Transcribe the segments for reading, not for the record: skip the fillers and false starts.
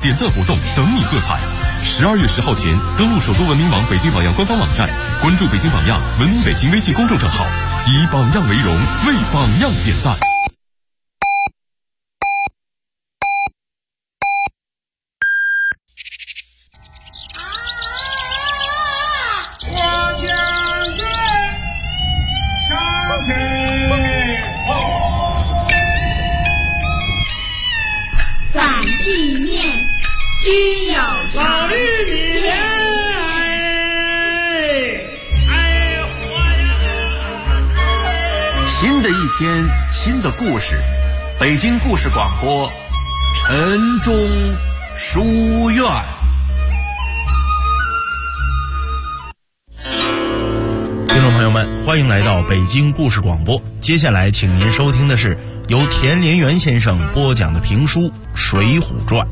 点赞活动等你喝彩。12月10号前登录首都文明网北京榜样官方网站，关注北京榜样文明北京微信公众账号，以榜样为荣，为榜样点赞。 须有老玉米莲， 新的一天，新的故事，北京故事广播，晨钟书院。 听众朋友们，欢迎来到北京故事广播。接下来，请您收听的是由田连元先生播讲的评书《水浒传》。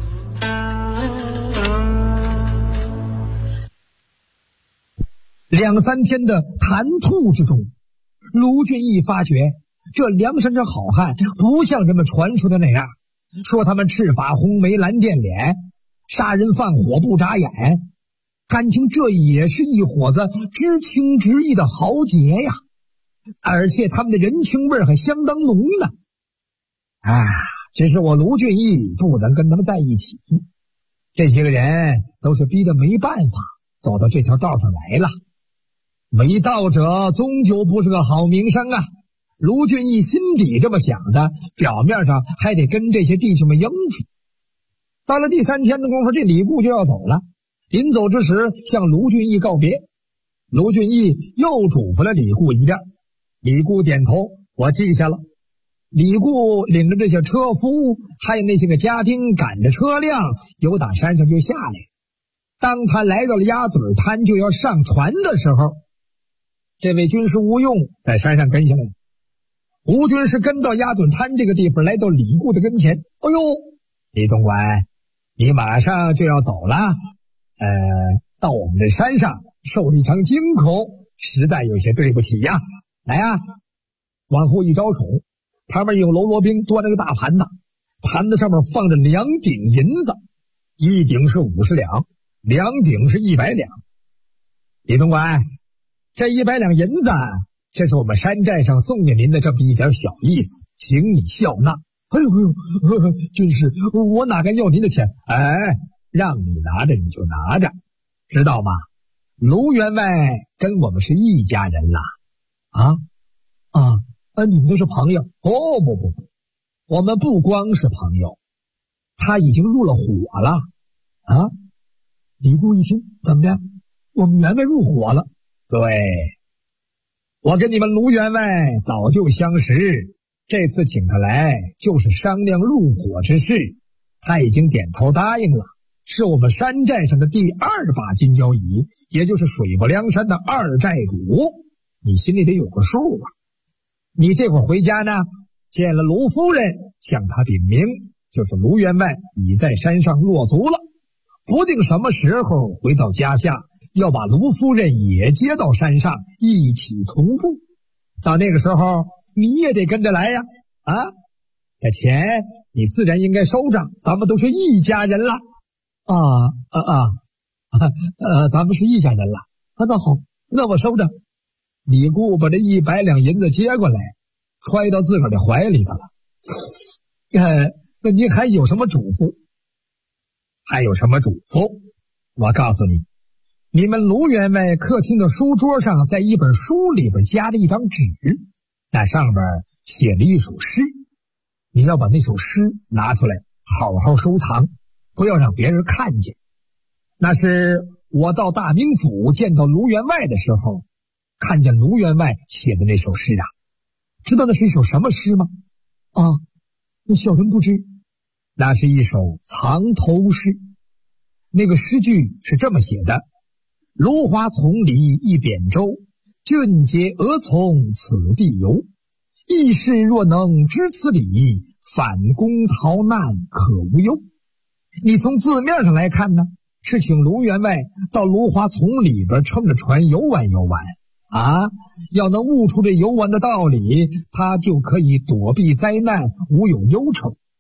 2、3天的谈吐之中，卢俊义发觉这梁山这好汉不像人们传说的那样，说他们赤发红眉蓝靛脸，杀人放火不眨眼，感情这也是一伙子知情知义的豪杰呀，而且他们的人情味还相当浓呢。只是我卢俊义不能跟他们在一起，这些个人都是逼得没办法走到这条道上来了。没道者终究不是个好名声啊！卢俊义心底这么想的，表面上还得跟这些弟兄们应付。到了第3天的功夫，这李固就要走了。临走之时，向卢俊义告别。卢俊义又嘱咐了李固一遍，李固点头，我记下了。李固领着这些车夫，还有那些个家丁，赶着车辆由打山上就下来。当他来到了鸭嘴滩就要上船的时候，这位军师吴用在山上跟下来。吴军师跟到鸭嘴滩这个地方，来到李固的跟前。哎呦，李总管，你马上就要走了，到我们这山上受了一场惊恐，实在有些对不起呀。来呀，往后一招手，旁边有喽啰兵端了个大盘子，盘子上面放着2顶银子，1顶是50两，2顶是100两。李总管，这100两银子，这是我们山寨上送给您的这么一点小意思，请你笑纳。哎呦，军师，我哪敢要您的钱？让你拿着你就拿着，知道吗？卢员外跟我们是一家人啦。你们都是朋友？不，我们不光是朋友，他已经入了伙了。李固一听，怎么的？我们员外入伙了？对，我跟你们卢员外早就相识，这次请他来就是商量入伙之事，他已经点头答应了，是我们山寨上的第2把金交椅，也就是水泊梁山的2寨主，你心里得有个数啊。你这会儿回家呢，见了卢夫人，向他禀明，就是卢员外已在山上落足了，不定什么时候回到家下，要把卢夫人也接到山上一起同住。到那个时候你也得跟着来呀。这钱你自然应该收着，咱们都是一家人了。咱们是一家人了。那好，那我收着。李固把这100两银子接过来，揣到自个儿的怀里头了。那您还有什么嘱咐？还有什么嘱咐？我告诉你，你们卢员外客厅的书桌上，在一本书里边夹了一张纸，那上边写了一首诗。你要把那首诗拿出来，好好收藏，不要让别人看见。那是我到大名府见到卢员外的时候，看见卢员外写的那首诗啊。知道那是一首什么诗吗？那小人不知。那是一首藏头诗。那个诗句是这么写的：芦花丛里一扁舟，俊杰俄从此地游。义士若能知此理，反攻逃难可无忧。你从字面上来看呢，是请卢员外到芦花丛里边乘着船游玩游玩要能悟出这游玩的道理，他就可以躲避灾难，无有忧愁。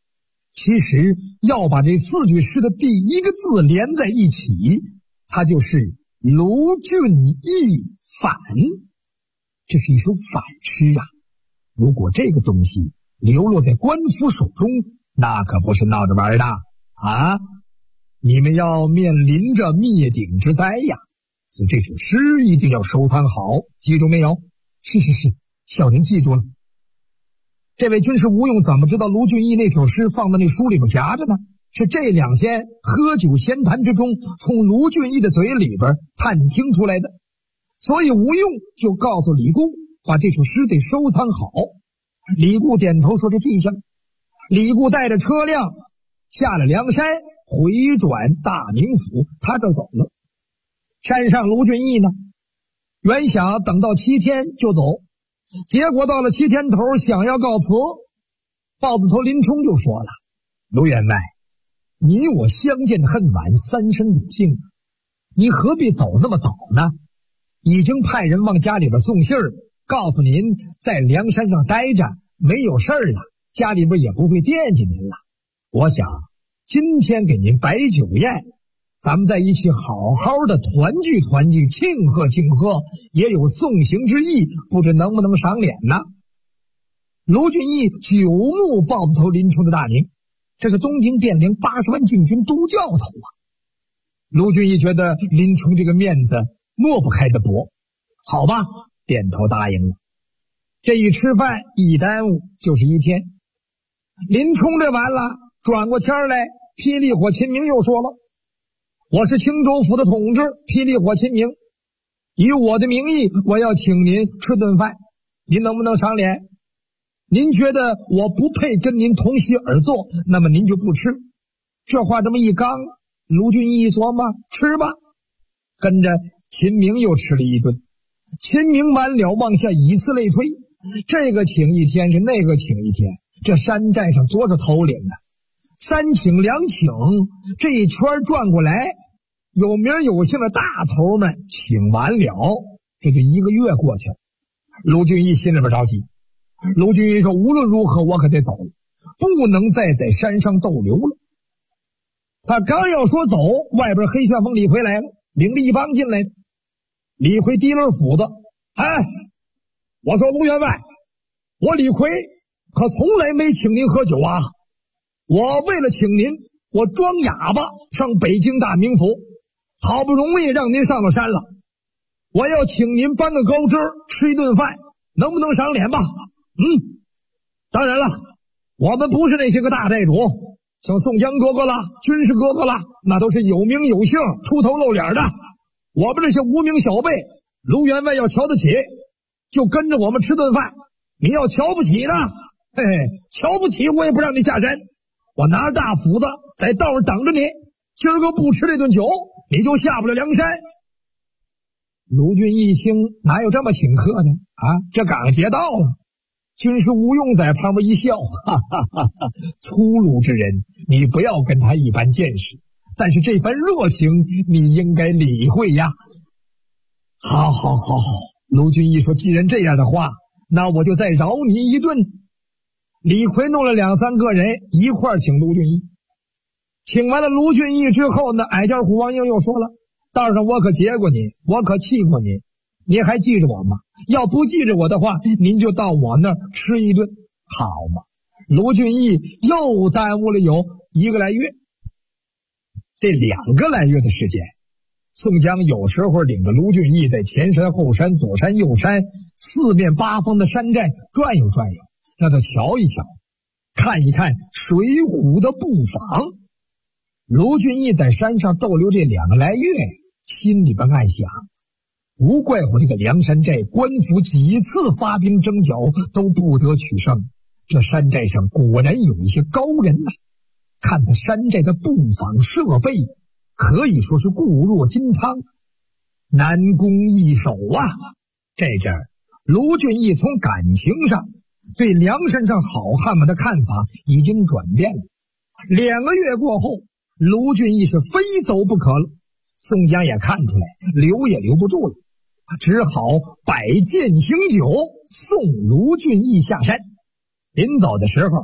其实要把这4句诗的第一个字连在一起，它就是卢俊义反。这是一首反诗啊！如果这个东西流落在官府手中，那可不是闹着玩的啊！你们要面临着灭顶之灾呀！所以这首诗一定要收藏好，记住没有？是，小人记住了。这位军师吴用怎么知道卢俊义那首诗放在那书里边夹着呢？是这2天喝酒闲谈之中，从卢俊义的嘴里边探听出来的。所以吴用就告诉李固，把这首诗得收藏好。李固点头说：“这记下了。”李固带着车辆下了梁山，回转大名府，他这走了。山上卢俊义呢，原想等到7天就走，结果到了7天头，想要告辞，豹子头林冲就说了：“卢员外，你我相见恨晚，3生有幸，你何必走那么早呢？已经派人往家里边送信儿，告诉您在梁山上待着，没有事儿了，家里边也不会惦记您了。我想今天给您摆酒宴，咱们在一起好好的团聚团聚，庆贺庆贺，也有送行之意，不知能不能赏脸呢？”卢俊义久慕豹子头林冲的大名，这是东京汴梁80万禁军都教头啊！卢俊义觉得林冲这个面子抹不开的薄，好吧，点头答应了。这一吃饭一耽误就是1天。林冲这完了，转过天来，霹雳火秦明又说了：“我是青州府的统治，霹雳火秦明，以我的名义，我要请您吃顿饭，您能不能赏脸？您觉得我不配跟您同席而坐，那么您就不吃。”这话这么一刚，卢俊义一琢磨，吃吧。跟着秦明又吃了一顿。秦明满了往下，以此类推，这个请1天是那个请1天，这山寨上多少头领啊！3请2请，这一圈转过来，有名有姓的大头们请完了，这就1个月过去了。卢俊义心里边着急。卢俊义说：“无论如何，我可得走了，不能再在山上逗留了。”他刚要说走，外边黑旋风李逵来了，领着一帮进来的。李逵提了斧子：“哎，我说卢员外，我李逵可从来没请您喝酒啊！我为了请您，我装哑巴上北京大名府，好不容易让您上了山了，我要请您搬个高枝，吃一顿饭，能不能赏脸吧？”“当然了，我们不是那些个大寨主，像宋江哥哥啦、军师哥哥啦，那都是有名有姓、出头露脸的。我们这些无名小辈，卢员外要瞧得起，就跟着我们吃顿饭。你要瞧不起呢，嘿嘿，瞧不起我也不让你下山。我拿着大斧子在道上等着你，今儿个不吃这顿酒，你就下不了梁山。”卢俊义一听，哪有这么请客的啊？这赶劫到了。军师吴用在旁边一笑：“哈哈哈哈，粗鲁之人，你不要跟他一般见识，但是这番热情你应该理会呀。”“好。”卢俊义说：“既然这样的话，那我就再饶你一顿。”李逵弄了2、3个人一块请卢俊义。请完了卢俊义之后呢，矮脚虎王英又说了：“道上我可劫过你，我可气过你，您还记着我吗？要不记着我的话，您就到我那儿吃一顿，好吗？”卢俊义又耽误了有1个来月。这2个来月的时间，宋江有时候领着卢俊义在前山后山左山右山4面8方的山寨转悠转悠，让他瞧一瞧，看一看水浒的布防。卢俊义在山上逗留这2个来月，心里边暗想：无怪乎这个梁山寨官府几次发兵征剿都不得取胜，这山寨上果然有一些高人呐。看他山寨的布防设备，可以说是固若金汤，难攻易守啊。这阵儿卢俊义从感情上对梁山上好汉们的看法已经转变了。2个月过后，卢俊义是非走不可了。宋江也看出来留也留不住了，只好摆践行酒送卢俊义下山。临走的时候，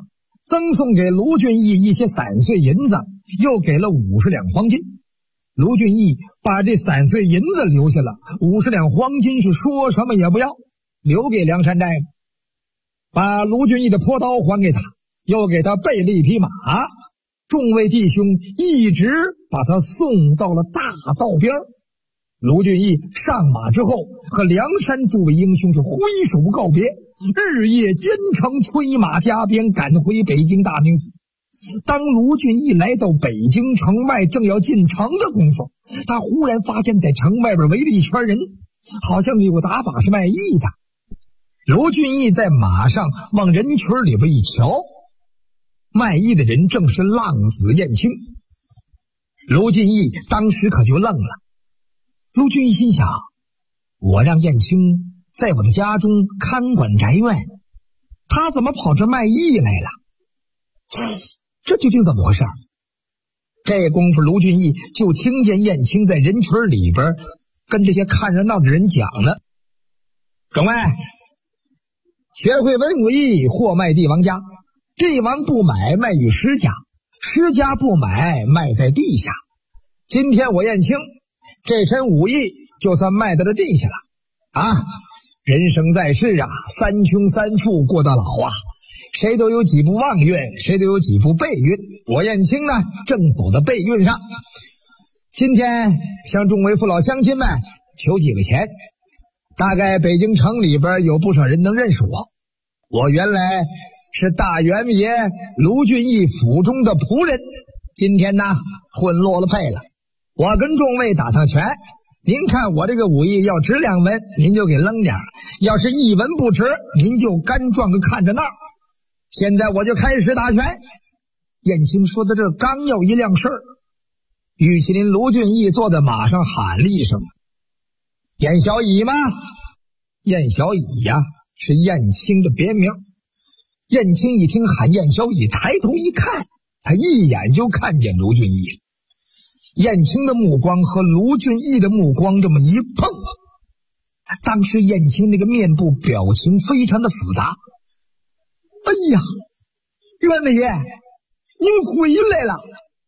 赠送给卢俊义一些散碎银子，又给了50两黄金。卢俊义把这散碎银子留下了，50两黄金是说什么也不要，留给梁山寨，把卢俊义的坡刀还给他，又给他备了一匹马。众位弟兄一直把他送到了大道边。卢俊义上马之后，和梁山诸位英雄是挥手告别，日夜兼程，催马加鞭，赶回北京大名府。当卢俊义来到北京城外，正要进城的功夫，他忽然发现在城外边围了一圈人，好像有打把是卖艺的。卢俊义在马上往人群里边一瞧，卖艺的人正是浪子燕青。卢俊义当时可就愣了。卢俊义心想，我让燕青在我的家中看管宅院，他怎么跑这卖艺来了？这究竟怎么回事？这功夫卢俊义就听见燕青在人群里边跟这些看热闹的人讲呢：众位，学会文武艺，货卖帝王家，帝王不买，卖与施家，施家不买，卖在地下。今天我燕青这身武艺就算卖到了地下了人生在世三穷三富过到老谁都有几步旺运，谁都有几步背运。我燕青呢，正走到背运上。今天向众位父老乡亲们求几个钱，大概北京城里边有不少人能认识我。我原来是大元爷卢俊义府中的仆人，今天呢混落了配了。我跟众位打趟拳，您看我这个武艺要值2文，您就给扔点；要是1文不值，您就干撞个看着闹。现在我就开始打拳。燕青说到这儿，刚要一亮事儿，玉麒麟卢俊义坐在马上喊了一声：“燕小乙吗？”燕小乙是燕青的别名。燕青一听喊燕小乙，抬头一看，他一眼就看见卢俊义了。燕青的目光和卢俊义的目光这么一碰，当时燕青那个面部表情非常的复杂。哎呀，袁伟爷，您回来了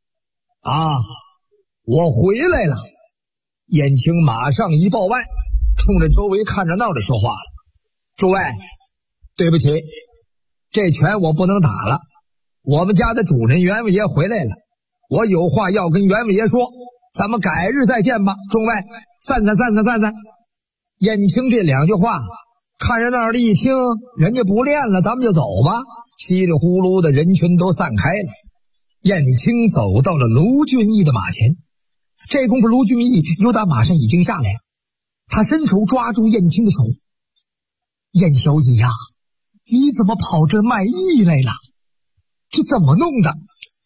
我回来了。燕青马上一抱腕，冲着周围看热闹的说话了：“诸位，对不起，这拳我不能打了。我们家的主人袁伟爷回来了，我有话要跟袁伟爷说，咱们改日再见吧。众位，散散。”燕青这2句话，看热闹的一听，人家不练了，咱们就走吧。稀里呼噜的人群都散开了。燕青走到了卢俊义的马前，这功夫卢俊义由打马上已经下来了，他伸手抓住燕青的手：“燕小乙你怎么跑这卖艺来了？这怎么弄的？”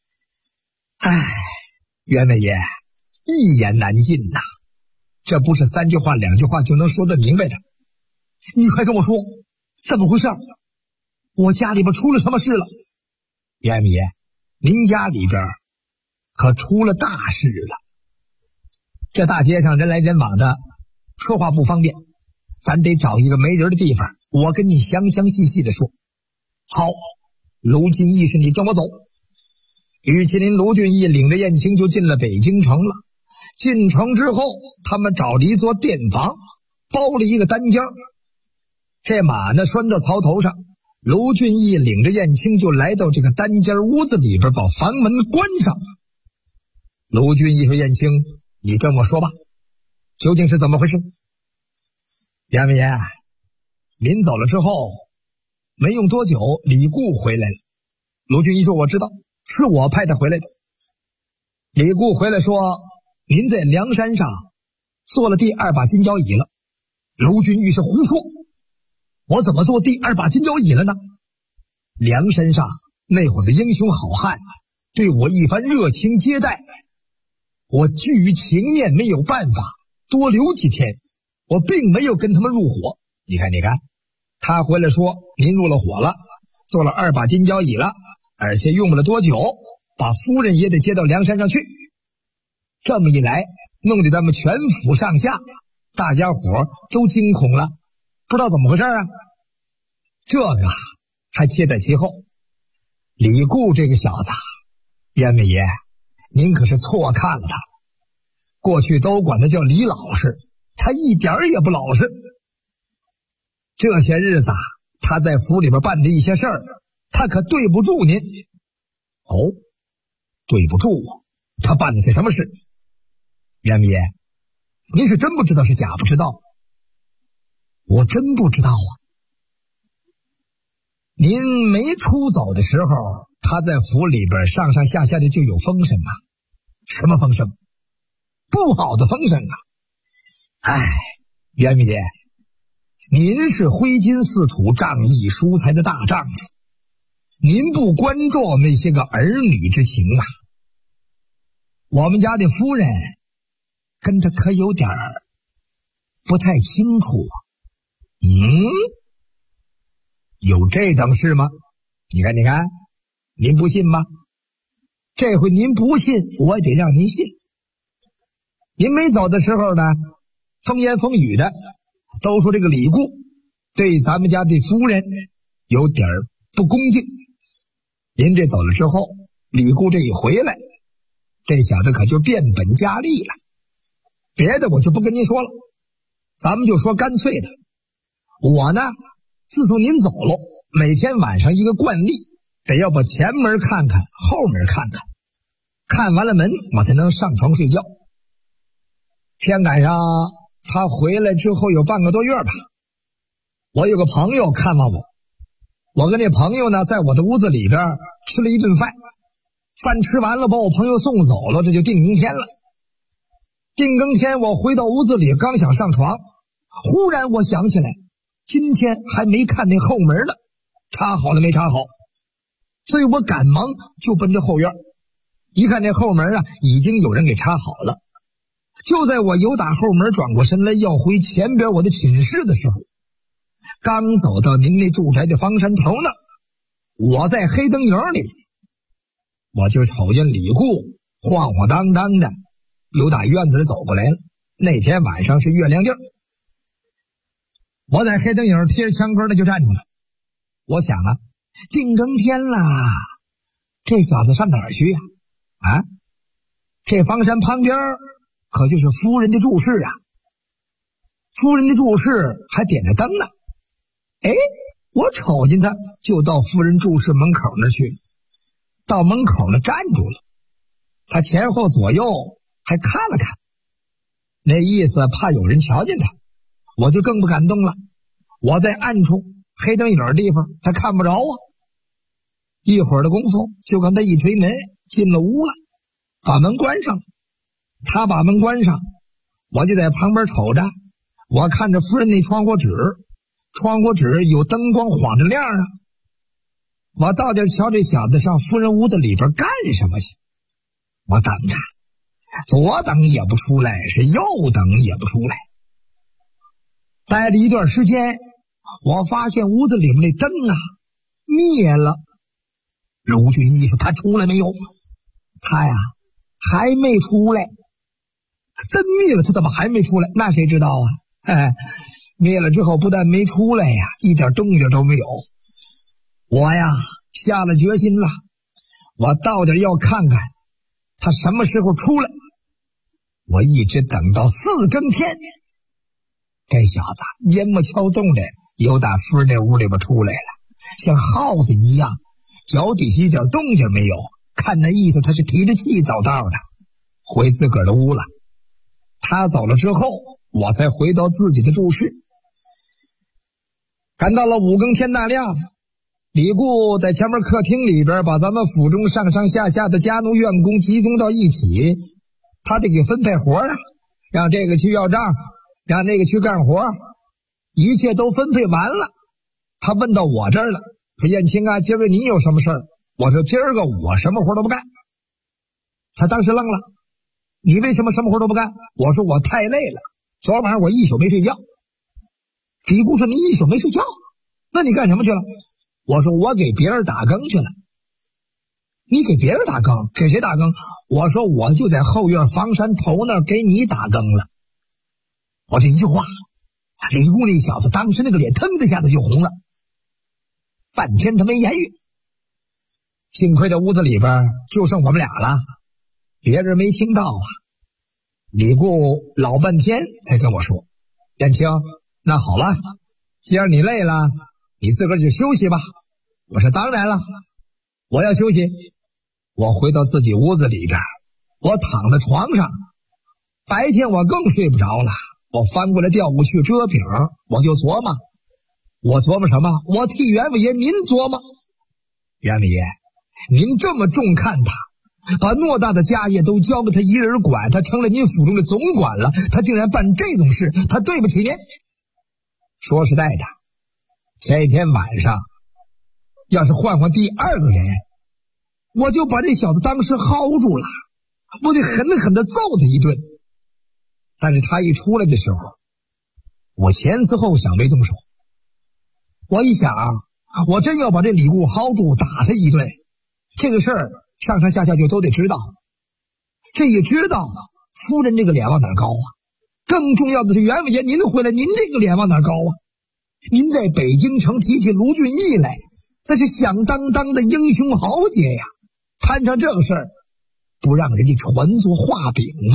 袁伟爷，一言难尽这不是3句话2句话就能说得明白的。你快跟我说，怎么回事？我家里边出了什么事了？袁伟爷，您家里边可出了大事了。这大街上人来人往的，说话不方便，咱得找一个没人的地方，我跟你详细的说。好，卢俊义是你跟我走。玉麒麟卢俊义领着燕青就进了北京城了。进城之后，他们找了一座店房，包了一个单间。这马呢拴到槽头上，卢俊义领着燕青就来到这个单间屋子里边，把房门关上。卢俊义说：“燕青，你跟我说吧，究竟是怎么回事？”袁伟爷，临走了之后，没用多久，李固回来了。卢俊义说：“我知道，是我派他回来的。”李固回来说：“您在梁山上做了第2把金交椅了。”卢俊义是胡说，我怎么做第2把金交椅了呢？梁山上那会儿的英雄好汉对我一番热情接待，我惧于情面，没有办法多留几天，我并没有跟他们入伙。你看，他回来说您入了伙了，做了2把金交椅了，而且用不了多久，把夫人也得接到梁山上去。这么一来，弄得咱们全府上下大家伙都惊恐了，不知道怎么回事啊。这个还接在其后。 李固这个小子，袁伟爷，您可是错看了他。过去都管他叫李老实，他一点儿也不老实。这些日子他在府里边办的一些事儿，他可对不住您。哦，对不住我？他办了些什么事？袁伟爷，您是真不知道是假不知道？我真不知道啊。您没出走的时候，他在府里边上上下下的就有风声啊。什么风声？不好的风声啊！哎，袁伟爷，您是挥金似土、仗义疏财的大丈夫，您不关照那些个儿女之情啊。我们家的夫人跟他可有点不太清楚啊。有这等事吗？你看，您不信吗？这回您不信，我也得让您信。您没走的时候呢，风言风语的都说这个李固对咱们家的夫人有点不恭敬。您这走了之后，李固这一回来，这小子可就变本加厉了。别的我就不跟您说了，咱们就说干脆的。我呢，自从您走了，每天晚上一个惯例，得要把前门看看，后门看看，看完了门我才能上床睡觉。天赶上他回来之后有半个多月吧，我有个朋友看望我，我跟那朋友呢在我的屋子里边吃了一顿饭，饭吃完了把我朋友送走了，这就定更天了。定更天我回到屋子里，刚想上床，忽然我想起来今天还没看那后门呢，插好了没插好，所以我赶忙就奔着后院，一看那后门啊已经有人给插好了。就在我由打后门转过身来要回前边我的寝室的时候，刚走到您那住宅的房山头呢，我在黑灯影里，我就瞅见李固晃晃荡荡的由打院子里走过来了。那天晚上是月亮地儿，我在黑灯影贴着墙根的就站住了。我想啊，定更天了，这小子上哪儿去呀？这房山旁边可就是夫人的住室啊，夫人的住室还点着灯呢。我瞅见他就到夫人住室门口那去，到门口那站住了，他前后左右还看了看，那意思怕有人瞧见他，我就更不敢动了。我在暗处黑灯影的地方他看不着啊。一会儿的功夫，就看他一推门进了屋了，把门关上了。他把门关上，我就在旁边瞅着，我看着夫人那窗户纸，窗户纸有灯光晃着亮啊。我到底瞧这小子上夫人屋子里边干什么去？我等着，左等也不出来，是右等也不出来。待了一段时间，我发现屋子里面那灯啊灭了。卢俊义说：“他出来没有？”他呀还没出来。灯灭了，他怎么还没出来？那谁知道啊？灭了之后不但没出来呀，一点动静都没有。我呀下了决心了，我到底要看看他什么时候出来。我一直等到4更天，这小子烟幕敲动的由打夫人那屋里边出来了，像耗子一样，脚底下一点动静没有。看那意思他是提着气走道的，回自个儿的屋了。他走了之后，我才回到自己的住室。赶到了5更天大亮，李固在前面客厅里边把咱们府中上上下下的家奴院工集中到一起，他得给分配活啊，让这个去要账，让那个去干活，一切都分配完了。他问到我这儿了，说：“燕青啊，今儿个你有什么事儿？”我说：“今儿个我什么活都不干。”他当时愣了：“你为什么什么活都不干？”我说：“我太累了，昨晚上我一宿没睡觉。”李固说：“你一宿没睡觉？那你干什么去了？”我说：“我给别人打更去了。”你给别人打更？给谁打更？我说：“我就在后院房山头那儿给你打更了。”我这一句话，李固那小子当时那个脸腾的一下子就红了，半天他没言语。 幸亏这屋子里边就剩我们俩了，别人没听到啊。李固老半天才跟我说：“燕青，那好了，既然你累了，你自个儿就休息吧。”我说：“当然了，我要休息。”我回到自己屋子里边，我躺在床上，白天我更睡不着了。我翻过来调过去遮饼，我就琢磨。我琢磨什么？我替袁伟爷您琢磨。袁伟爷，您这么重看他，把偌大的家业都交给他一人管，他成了您府中的总管了，他竟然办这种事，他对不起您。说实在的，前一天晚上要是换第二个人，我就把这小子当时薅住了，我得狠狠地揍他一顿。但是他一出来的时候，我前思后想没动手。我一想，我真要把这李固薅住打他一顿，这个事儿上上下下就都得知道。这一知道呢，夫人这个脸往哪高啊？更重要的是，袁伟爷您回来，您这个脸往哪高啊？您在北京城提起卢俊义来，那是响当当的英雄豪杰呀，摊上这个事儿，不让人家传作画饼吗？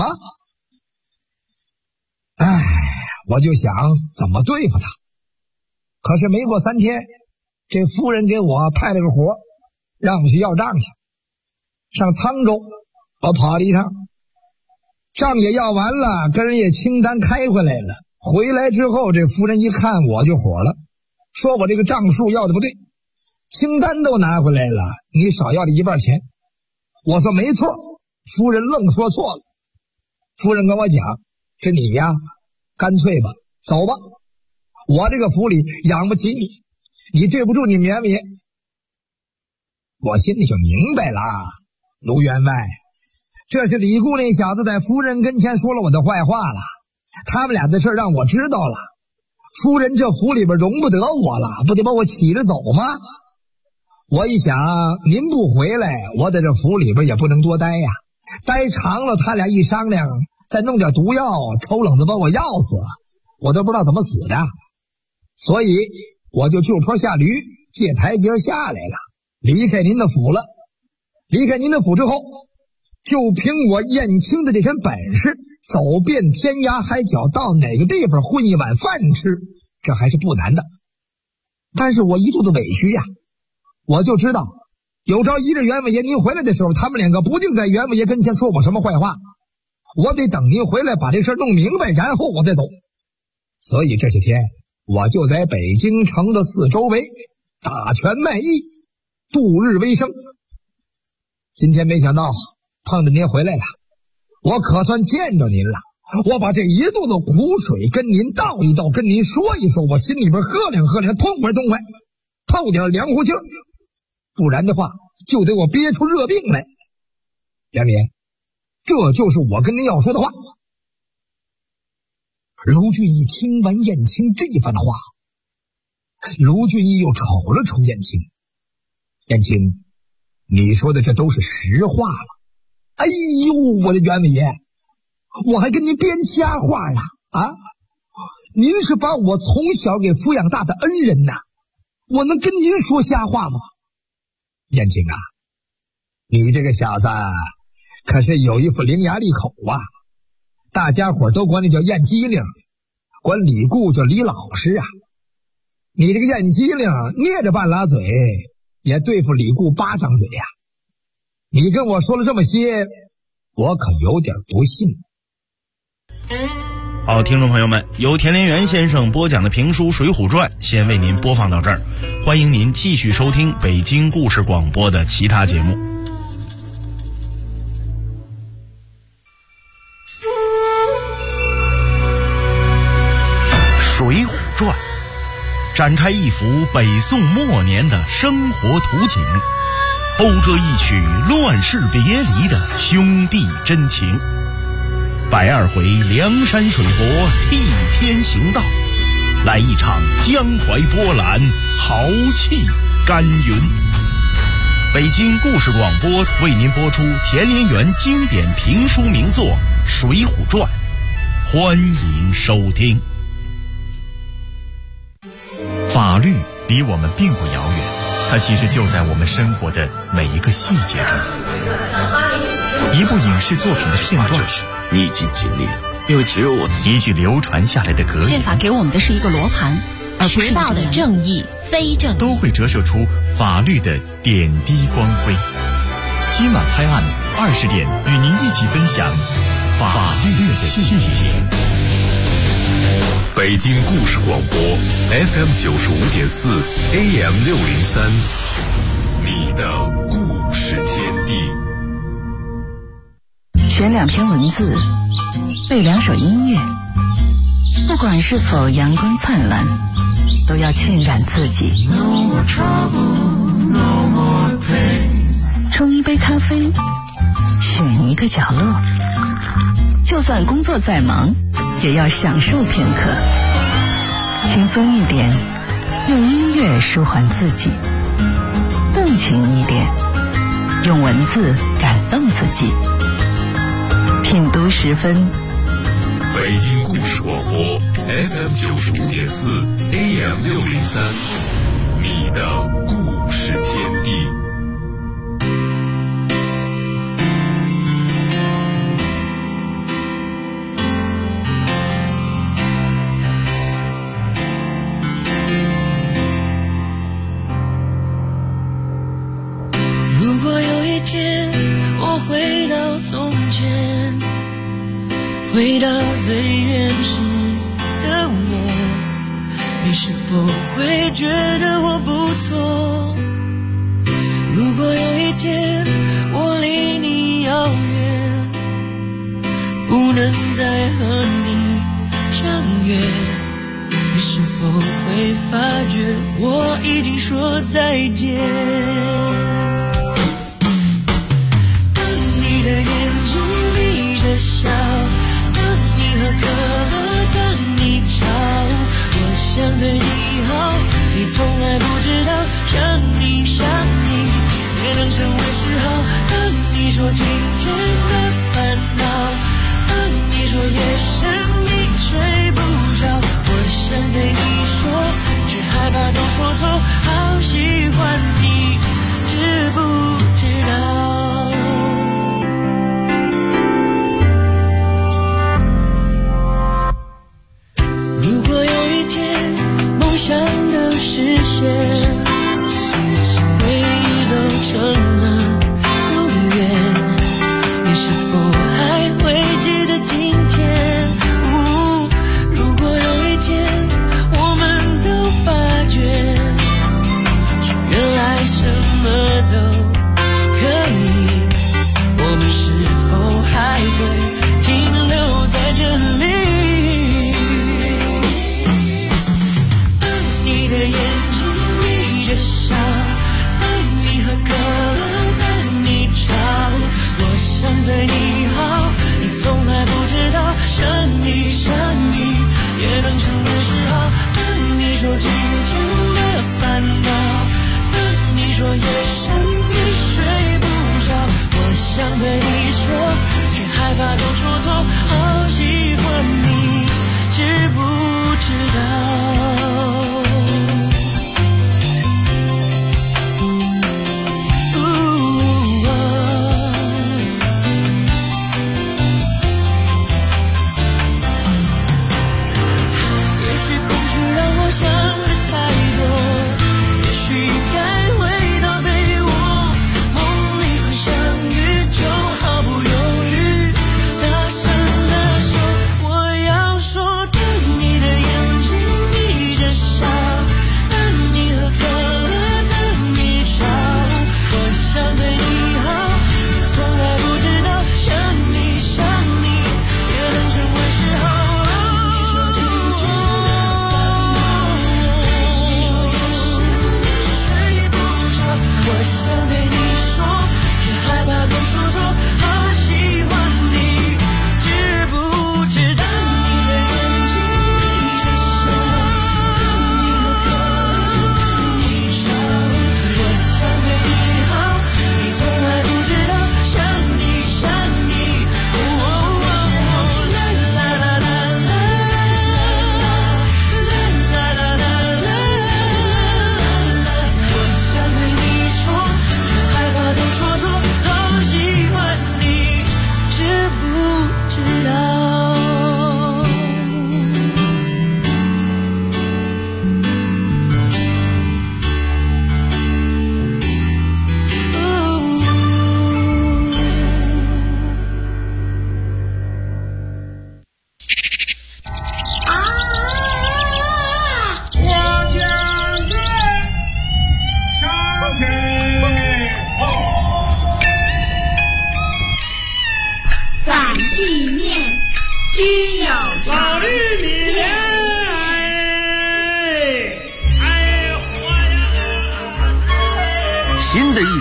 哎，我就想怎么对付他。可是没过3天，这夫人给我派了个活，让我去要账去。上沧州，我跑了一趟，账也要完了，跟人也清单开回来了。回来之后，这夫人一看我就火了，说我这个账数要的不对，清单都拿回来了，你少要了1半钱。我说没错，夫人愣说错了。夫人跟我讲，是你呀，干脆吧，走吧，我这个府里养不起你，你对不住你袁伟爷。我心里就明白了，卢员外，这是李固那小子在夫人跟前说了我的坏话了，他们俩的事让我知道了，夫人这府里边容不得我了，不得把我起着走吗？我一想，您不回来，我在这府里边也不能多待呀，待长了他俩一商量，再弄点毒药，抽冷子把我药死，我都不知道怎么死的。所以我就就坡下驴，借台阶下来了，离开您的府了。离开您的府之后，就凭我燕青的这身本事，走遍天涯海角，到哪个地方混一碗饭吃，这还是不难的。但是我一肚子委屈呀，我就知道有朝一日袁伟爷您回来的时候，他们两个不定在袁伟爷跟前说我什么坏话，我得等您回来把这事弄明白，然后我再走。所以这些天我就在北京城的四周围打拳卖艺，度日为生。今天没想到碰着您回来了，我可算见着您了。我把这一肚子苦水跟您倒一倒，跟您说一说，我心里边喝两喝两，痛快痛快，透点凉乎气儿，不然的话就得我憋出热病来。袁伟爷，这就是我跟您要说的话。卢俊义听完燕青这番话，卢俊义又瞅了瞅燕青。燕青，你说的这都是实话了。哎呦，我的袁伟爷，我还跟您编瞎话呢啊！您是把我从小给抚养大的恩人呐，我能跟您说瞎话吗？燕青啊，你这个小子可是有一副伶牙俐口啊，大家伙都管你叫燕机灵，管李固叫李老师啊。你这个燕机灵捏着半拉嘴也对付李固8张嘴呀。你跟我说了这么些，我可有点不信。 好，听众朋友们，由田连元先生播讲的评书《水浒传》先为您播放到这儿，欢迎您继续收听北京故事广播的其他节目。《水浒传》展开一幅北宋末年的生活图景，讴歌一曲乱世别离的兄弟真情。120回梁山水泊替天行道，来一场江淮波澜，豪气干云。北京故事广播为您播出田连元经典评书名作《水浒传》，欢迎收听。 法律离我们并不遥远， 它其实就在我们生活的每一个细节中。一部影视作品的片段， 逆境经历，因为只有我自己。 一句流传下来的格言， 宪法给我们的是一个罗盘，而不是道的正义、非正义， 都会折射出法律的点滴光辉。今晚拍案20点，与您一起分享法律的细节。 北京故事广播 FM 95.4 AM 603，你的故事天地。 选2篇文字，背2首音乐，不管是否阳光灿烂，都要浸染自己。No more trouble, no more pain。冲一杯咖啡，选一个角落，就算工作再忙，也要享受片刻。轻松一点，用音乐舒缓自己；动情一点，用文字感动自己。品读10分， 北京故事广播 FM 95.4 AM 603，你的故事天地。 如果有一天我回到从前，回到最原始的我，你是否会觉得我不错？如果有一天我离你遥远，不能再和你相约，你是否会发觉我已经说再见？当你的眼睛眯着笑，喝可乐等你吵，我想对你好，你从来不知道，想你也能成为嗜好。当你说今天的烦恼，当你说夜深你睡不着，我想对你说，却害怕都说错，好喜欢你，知不知道？如果有一天梦想都实现，回忆都成了永远，你是否还会记得今天？如果有一天我们都发觉，原来什么都可以，我们是否还会停留在这里？你的眼睛眯着笑，等你喝可乐，等你吵，我想对你好，你从来不知道，想你也能成为嗜好。等你说今天的烦恼，等你说夜深你睡不着，我想对你说，却害怕都说错，好喜欢你，知不知道？大声的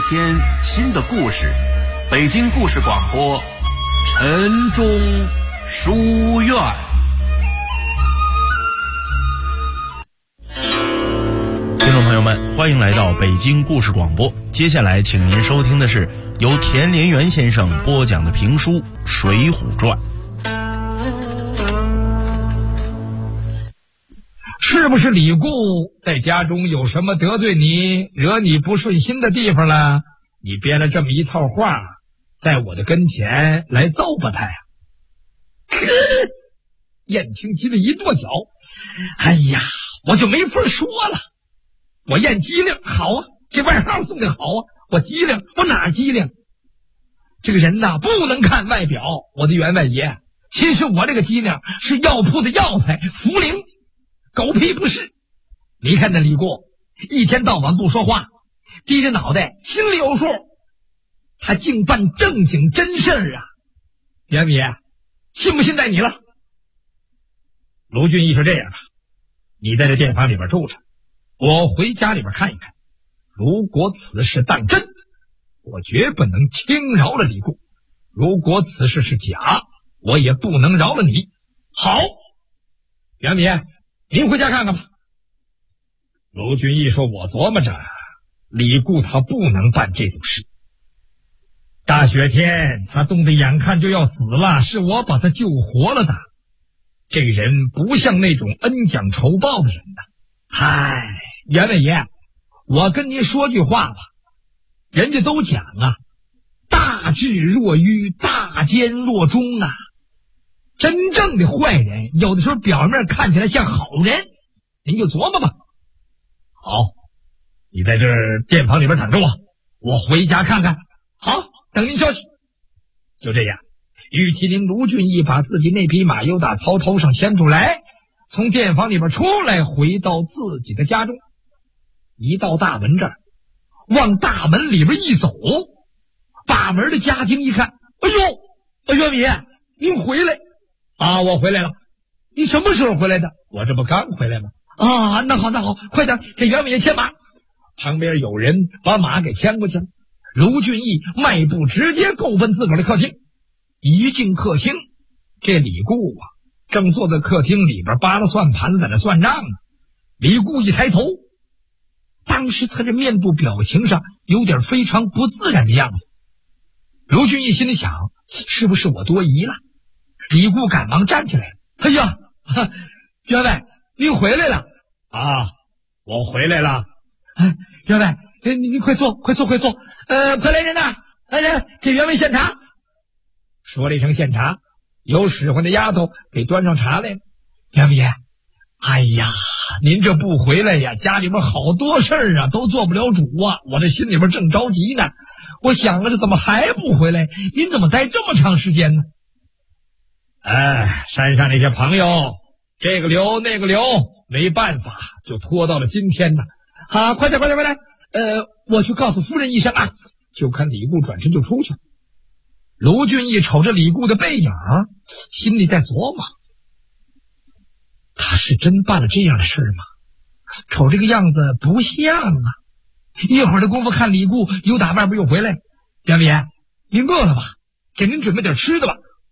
天新的故事，北京故事广播，陈忠书院。 听众朋友们，欢迎来到北京故事广播。接下来请您收听的是由田连元先生播讲的评书《水浒传》。 是不是李固在家中有什么得罪你，惹你不顺心的地方了？你编了这么一套话，在我的跟前来糟蹋他呀！燕青急得一跺脚，哎呀，我就没法说了。我燕机灵，好啊，这外号送的好啊，我机灵，我哪机灵？这个人呐，不能看外表，我的员外爷。其实我这个机灵是药铺的药材，茯苓。狗屁不是！你看那李固一天到晚不说话，低着脑袋，心里有数，他竟办正经真事儿啊！袁米，信不信在你了。卢俊义说：“这样吧，你在这店房里边住着，我回家里边看一看。如果此事当真，我绝不能轻饶了李固；如果此事是假，我也不能饶了你。”好，袁米，您回家看看吧。卢俊义说：“我琢磨着，李固他不能办这种事。大雪天他冻得眼看就要死了，是我把他救活了的。这个人不像那种恩将仇报的人呐。嗨，袁伟爷，我跟您说句话吧，人家都讲啊，大智若愚，大奸若忠啊。真正的坏人有的时候表面看起来像好人，您就琢磨吧。好，你在这店房里边等着我，我回家看看。好，等您消息。就这样，玉麒麟卢俊义把自己那匹马由打槽头上掀出来，从店房里边出来，回到自己的家中。一到大门这儿，往大门里边一走，把门的家丁一看，哎呦，岳米，您回来啊！我回来了。你什么时候回来的？我这不刚回来吗？啊，那好那好，快点给袁伟爷牵马。旁边有人把马给牵过去了。卢俊义迈步直接够奔自个儿的客厅。一进客厅，这李固啊正坐在客厅里边扒拉算盘子，在那算账呢。李固一抬头，当时他这面部表情上有点非常不自然的样子。卢俊义心里想，是不是我多疑了？李固赶忙站起来，哎呀，员外，您回来了啊！我回来了。哎，员外，您快坐，快坐，快坐。快来人呐！来，给员外献茶。说了一声献茶，有使唤的丫头给端上茶来了。员外爷，哎呀，您这不回来呀，家里边好多事儿啊，都做不了主啊，我这心里边正着急呢。我想了，这怎么还不回来？您怎么待这么长时间呢？哎，山上那些朋友，这个留那个留，没办法，就拖到了今天呢。啊，快点，快点，快点！我去告诉夫人一声啊。就看李固转身就出去了。卢俊义瞅着李固的背影，心里在琢磨：他是真办了这样的事吗？瞅这个样子不像啊。一会儿的功夫，看李固又打外边又回来。袁伟，您饿了吧？给您准备点吃的吧。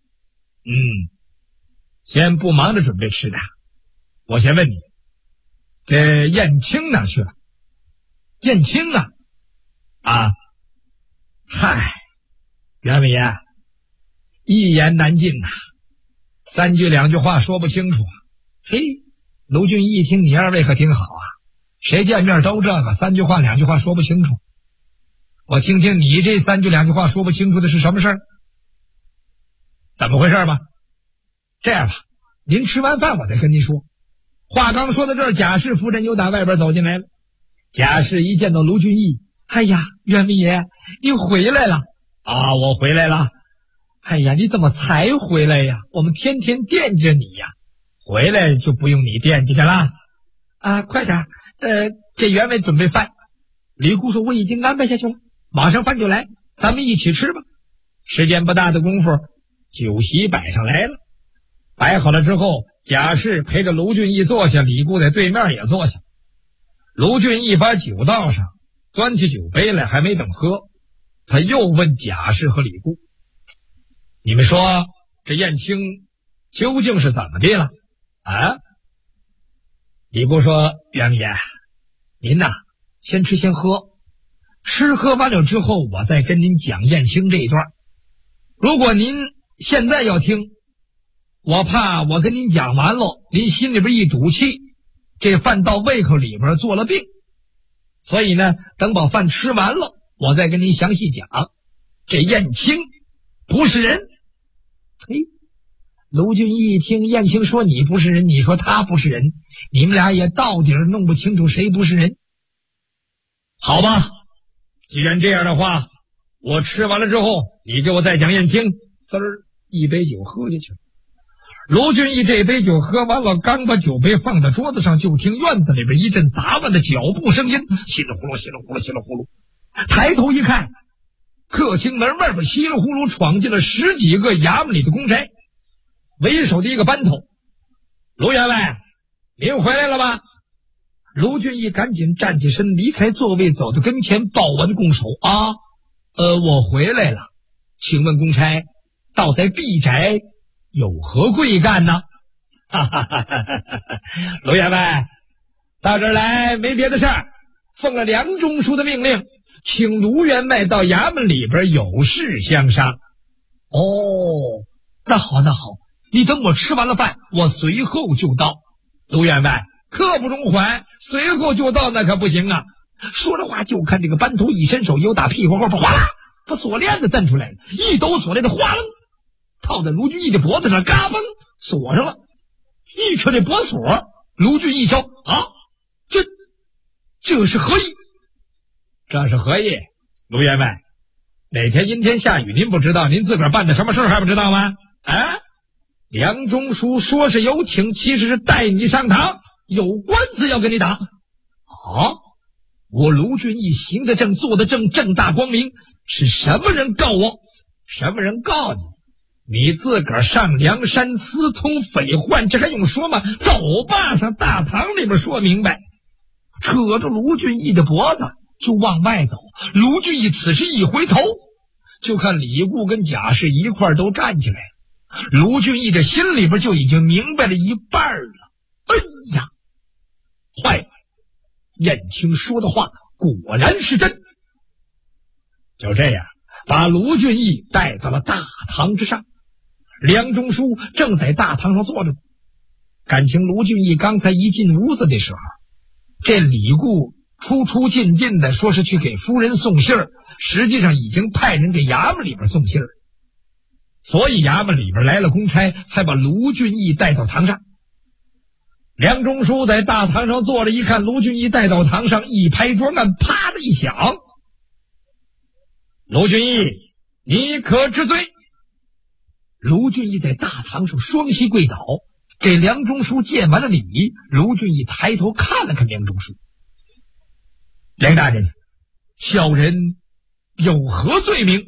先不忙着准备吃的，我先问你，这燕青哪去了？燕青啊？啊，嗨，袁伟爷，一言难尽呐，三句两句话说不清楚啊。嘿，卢俊义一听你二位可挺好啊，谁见面都这个三句话两句话说不清楚。我听听你这三句两句话说不清楚的是什么事儿？怎么回事吧？这样吧，您吃完饭我再跟您说。话刚说到这儿，贾氏夫人又打外边走进来了。贾氏一见到卢俊义，哎呀，袁明爷，您回来了啊！我回来了。哎呀，你怎么才回来呀？我们天天惦记着你呀。回来就不用你惦记着了啊！快点，给袁伟准备饭。李固说：“我已经安排下去了，马上饭就来，咱们一起吃吧。”时间不大的功夫，酒席摆上来了。摆好了之后，贾氏陪着卢俊义坐下，李固在对面也坐下。卢俊义把酒倒上， 端起酒杯来，还没等喝，他又问贾氏和李固：“你们说这燕青究竟是怎么的了？”啊？李固说：“元爷，您呐，先吃先喝，吃喝完了之后，我再跟您讲燕青这一段。如果您现在要听，我怕我跟您讲完了，您心里边一赌气，这饭到胃口里边做了病。所以呢，等把饭吃完了，我再跟您详细讲。这燕青不是人。”嘿，卢俊义一听燕青说你不是人，你说他不是人，你们俩也到底弄不清楚谁不是人。好吧，既然这样的话，我吃完了之后，你给我再讲燕青。滋儿一杯酒喝下去了。卢俊义这杯酒喝完了，刚把酒杯放在桌子上，就听院子里边一阵杂乱的脚步声音，稀里呼噜稀里呼噜稀里呼噜。抬头一看，客厅门外边稀里呼噜闯进了10几个衙门里的公差，为首的一个班头。卢员外，您回来了吧？卢俊义赶紧站起身，离开座位，走到跟前，报完拱手：“啊，我回来了，请问公差，倒在敝宅有何贵干呢？”哈哈哈哈哈！卢员外，到这儿来没别的事儿，奉了梁中书的命令，请卢员外到衙门里边有事相商。哦，那好那好，你等我吃完了饭，我随后就到。卢员外，刻不容缓，随后就到那可不行啊！说着话，就看这个班头一伸手，由打屁股后边哗啦，把锁链子蹬出来了，一抖锁链子，哗楞套在卢俊义的脖子上，嘎嘣锁上了。一扯这脖锁，卢俊义瞧啊，这是何意？这是何意？卢员外，哪天阴天下雨您不知道，您自个儿办的什么事还不知道吗？啊，梁中书说是有请，其实是带你上堂，有官司要跟你打。啊，我卢俊义行得正，坐得正，正大光明，是什么人告我？什么人告你？你自个儿上梁山私通匪患，这还用说吗？走吧，上大堂里边说明白。扯着卢俊义的脖子就往外走。卢俊义此时一回头，就看李固跟贾氏一块都站起来了。卢俊义这心里边就已经明白了一半了。哎呀，坏了！燕青说的话果然是真。就这样，把卢俊义带到了大堂之上。梁中书正在大堂上坐着，感情卢俊义刚才一进屋子的时候，这李固出进进的说是去给夫人送信儿，实际上已经派人给衙门里边送信儿，所以衙门里边来了公差，才把卢俊义带到堂上。梁中书在大堂上坐着，一看卢俊义带到堂上，一拍桌案，啪的一响：“卢俊义，你可知罪？”卢俊义在大堂上双膝跪倒，给梁中书见完了礼。卢俊义抬头看了看梁中书：“梁大人，小人有何罪名？”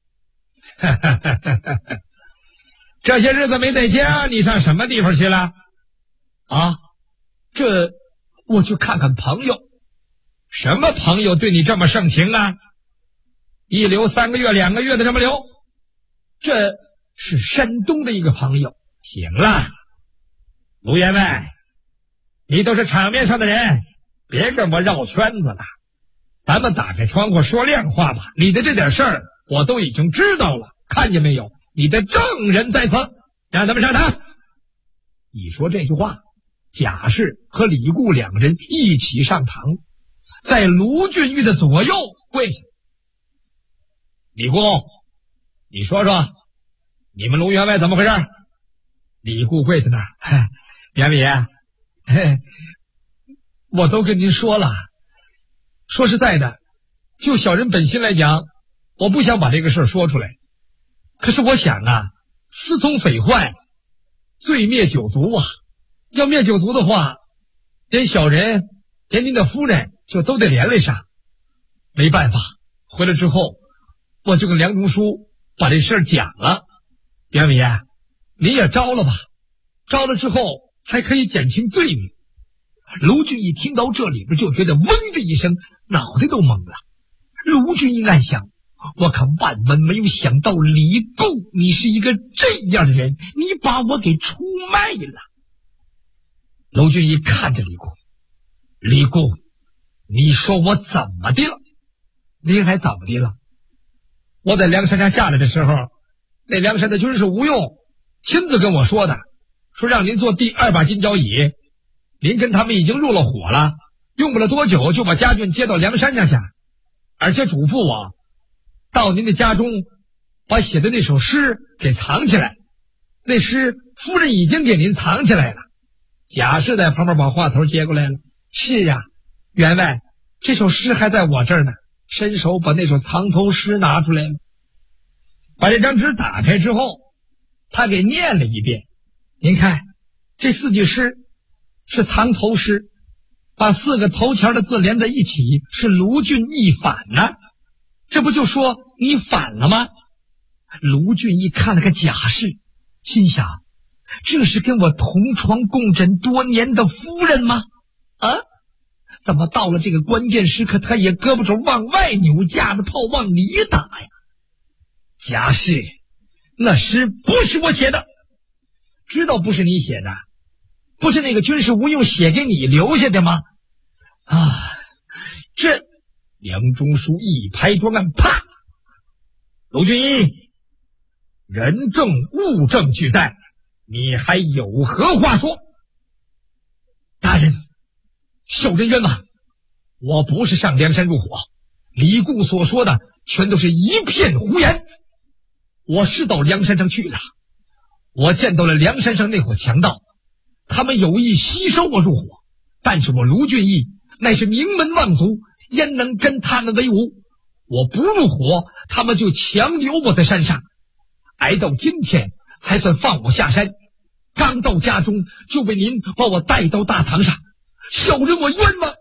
这些日子没在家，你上什么地方去了？啊，这我去看看朋友。什么朋友对你这么盛情啊？一留3个月2个月的这么留？这是山东的一个朋友。行了，卢员外，你都是场面上的人，别跟我绕圈子了，咱们打开窗户说亮话吧。你的这点事儿我都已经知道了，看见没有？你的证人在此，让他们上堂。一说这句话，贾氏和李固两个人一起上堂，在卢俊义的左右跪下。李固，你说说你们卢员外怎么回事？李固跪在那儿：“员里，我都跟您说了，说实在的，就小人本心来讲，我不想把这个事儿说出来。可是我想啊，私通匪患，罪灭九族啊！要灭九族的话，连小人，连您的夫人就都得连累上。没办法，回来之后，我就跟梁中书把这事儿讲了。袁伟啊，你也招了吧，招了之后还可以减轻罪名。 卢俊义听到这里边就觉得嗡的一声，脑袋都懵了。卢俊义暗想，我可万万没有想到李固你是一个这样的人，你把我给出卖了。卢俊义看着李固，李固，你说我怎么的了？您还怎么的了？我在梁山上下来的时候，那梁山的军师吴用亲自跟我说的，说让您做第2把金交椅，您跟他们已经入了伙了，用不了多久就把家眷接到梁山上去，而且嘱咐我到您的家中把写的那首诗给藏起来。那诗夫人已经给您藏起来了。贾氏在旁边把话头接过来了，是啊，员外，这首诗还在我这儿呢。伸手把那首藏头诗拿出来了，把这张纸打开之后，他给念了一遍。您看，这4句诗是藏头诗，把4个头前的字连在一起，是卢俊义反了。这不就说你反了吗？卢俊义看了个贾氏，心想，这是跟我同床共枕多年的夫人吗？啊？怎么到了这个关键时刻，他也胳膊肘往外扭，架着炮往里打呀？贾氏，那诗不是我写的，知道不是你写的，不是那个军师吴用写给你留下的吗？啊，这梁中书一拍桌案，啪！卢俊义，人证物证俱在，你还有何话说？大人，受人冤枉，我不是上梁山入伙，李固所说的全都是一片胡言。我是到梁山上去了，我见到了梁山上那伙强盗，他们有意吸收我入伙，但是我卢俊义乃是名门望族，焉能跟他们为伍？我不入伙，他们就强留我在山上，挨到今天还算放我下山，刚到家中就被您把我带到大堂上，小人我冤吗？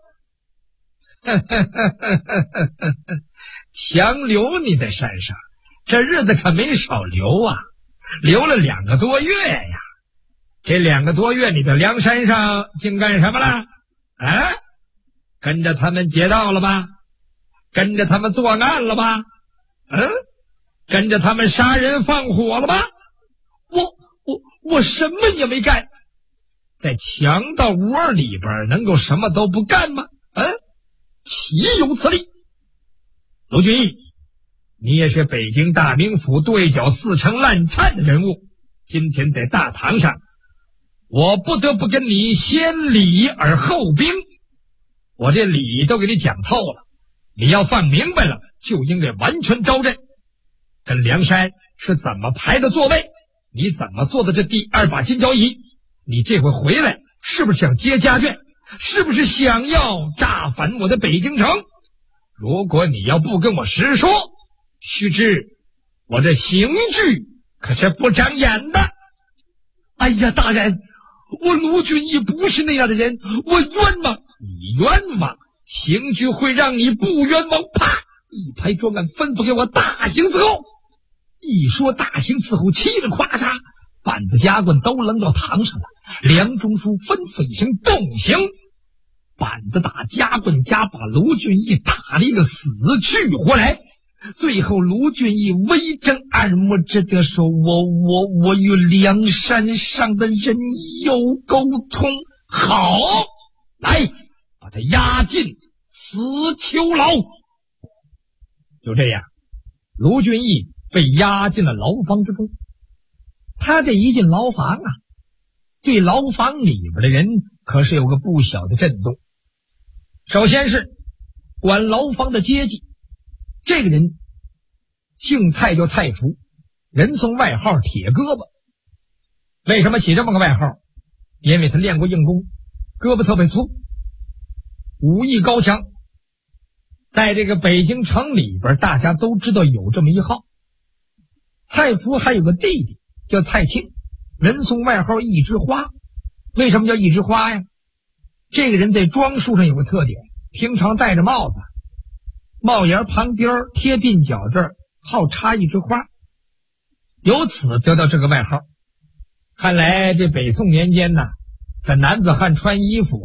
强留你在山上，这日子可没少留啊，留了2个多月呀。这2个多月你在梁山上竟干什么了？啊，跟着他们劫道了吧？跟着他们作案了吧？跟着他们杀人放火了吧？我什么也没干。在强盗窝里边能够什么都不干吗？岂有此理！卢俊义，你也是北京大名府对角4城烂颤的人物，今天在大堂上，我不得不跟你先礼而后兵。我这礼都给你讲透了，你要放明白了，就应该完全招认。跟梁山是怎么排的座位，你怎么做的这第2把金交椅，你这回回来是不是想接家眷？是不是想要炸反我的北京城？如果你要不跟我实说，须知我这刑具可是不长眼的。哎呀，大人，我卢俊义不是那样的人，我冤枉！你冤枉，刑具会让你不冤枉。啪！一拍桌案，吩咐给我大刑伺候。一说大刑伺候，嘁哩夸嚓，板子夹棍都扔到堂上了。梁中书吩咐一声动刑，板子打，夹棍夹，把卢俊义打了一个死去活来。最后卢俊义微睁耳目，只得说：我与梁山上的人有沟通，好，来把他押进死囚牢。就这样，卢俊义被押进了牢房之中。他这一进牢房啊，对牢房里边的人可是有个不小的震动。首先是管牢房的阶级，这个人姓蔡，叫蔡福，人送外号铁胳膊。为什么起这么个外号？因为他练过硬功，胳膊特别粗，武艺高强。在这个北京城里边，大家都知道有这么一号。蔡福还有个弟弟叫蔡庆，人送外号一枝花。为什么叫一枝花呀？这个人在装束上有个特点，平常戴着帽子，帽檐旁边贴鬓角这儿好插一枝花，由此得到这个外号。看来这北宋年间呢，这男子汉穿衣服啊，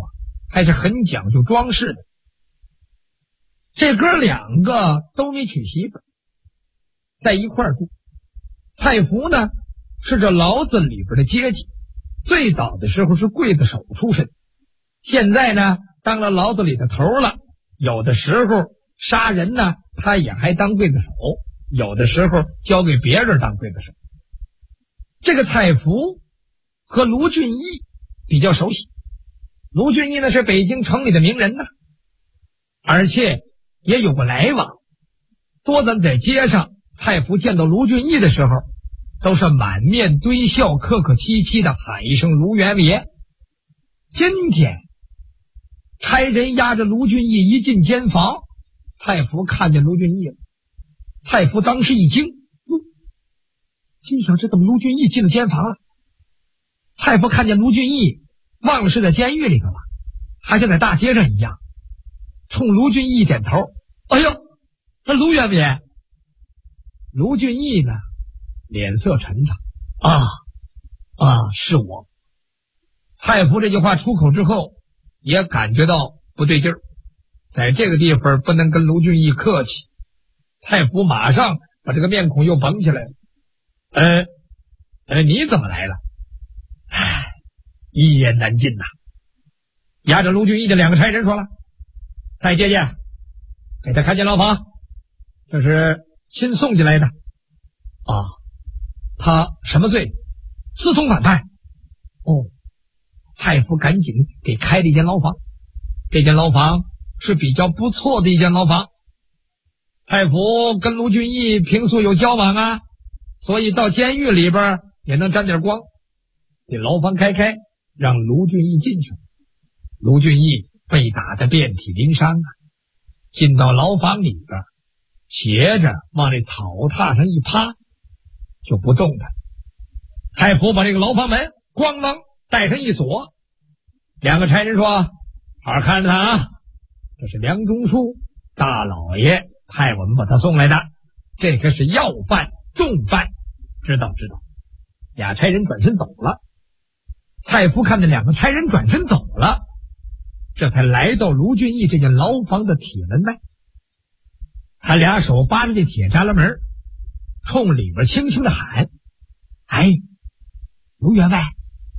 还是很讲究装饰的。这哥两个都没娶媳妇，在一块儿住。蔡福呢是这牢子里边的阶级，最早的时候是刽子手出身，现在呢当了牢子里的头了，有的时候杀人呢他也还当刽子手，有的时候交给别人当刽子手。这个蔡福和卢俊义比较熟悉，卢俊义呢是北京城里的名人呢，而且也有过来往，多咱在街上蔡福见到卢俊义的时候都是满面堆笑，客客气气的喊一声卢元伟。今天差人押着卢俊义一进监房，蔡福看见卢俊义了，蔡福当时一惊，心想这怎么卢俊义进了监房了？蔡福看见卢俊义忘了是在监狱里头了，还像在大街上一样，冲卢俊义点头。哎呦，这卢元伟。卢俊义呢脸色沉着，是我。蔡福这句话出口之后也感觉到不对劲儿，在这个地方不能跟卢俊义客气。蔡福马上把这个面孔又绷起来了。你怎么来了？一言难尽呐。押着卢俊义的两个差人说了，蔡姐姐给他看见牢房，这是新送进来的。他什么罪？私通反叛。蔡福赶紧给开了一间牢房，这间牢房是比较不错的一间牢房。蔡福跟卢俊义平素有交往啊，所以到监狱里边也能沾点光。给牢房开，让卢俊义进去。卢俊义被打得遍体鳞伤啊，进到牢房里边，斜着往那草榻上一趴，就不动弹。蔡福把这个牢房门咣当带上一锁，两个差人说：“好好看着他啊，这是梁中书大老爷派我们把他送来的，这可是要犯重犯，知道。”俩差人转身走了。蔡福看见两个差人转身走了，这才来到卢俊义这间牢房的铁门外。他俩手扒着这铁栅栏门，冲里边轻轻的喊：“卢员外！”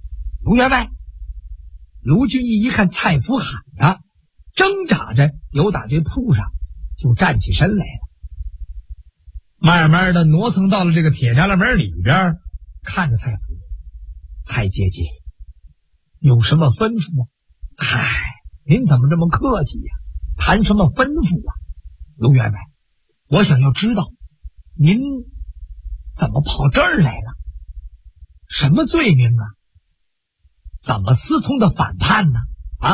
卢俊义一看蔡福喊他，挣扎着由打这铺上就站起身来了，慢慢的挪蹭到了这个铁栅栏门里边，看着蔡福：“蔡姐姐有什么吩咐吗？”“您怎么这么客气呀？谈什么吩咐啊？”“卢员外，我想要知道您怎么跑这儿来了？什么罪名啊？怎么私通的反叛呢？”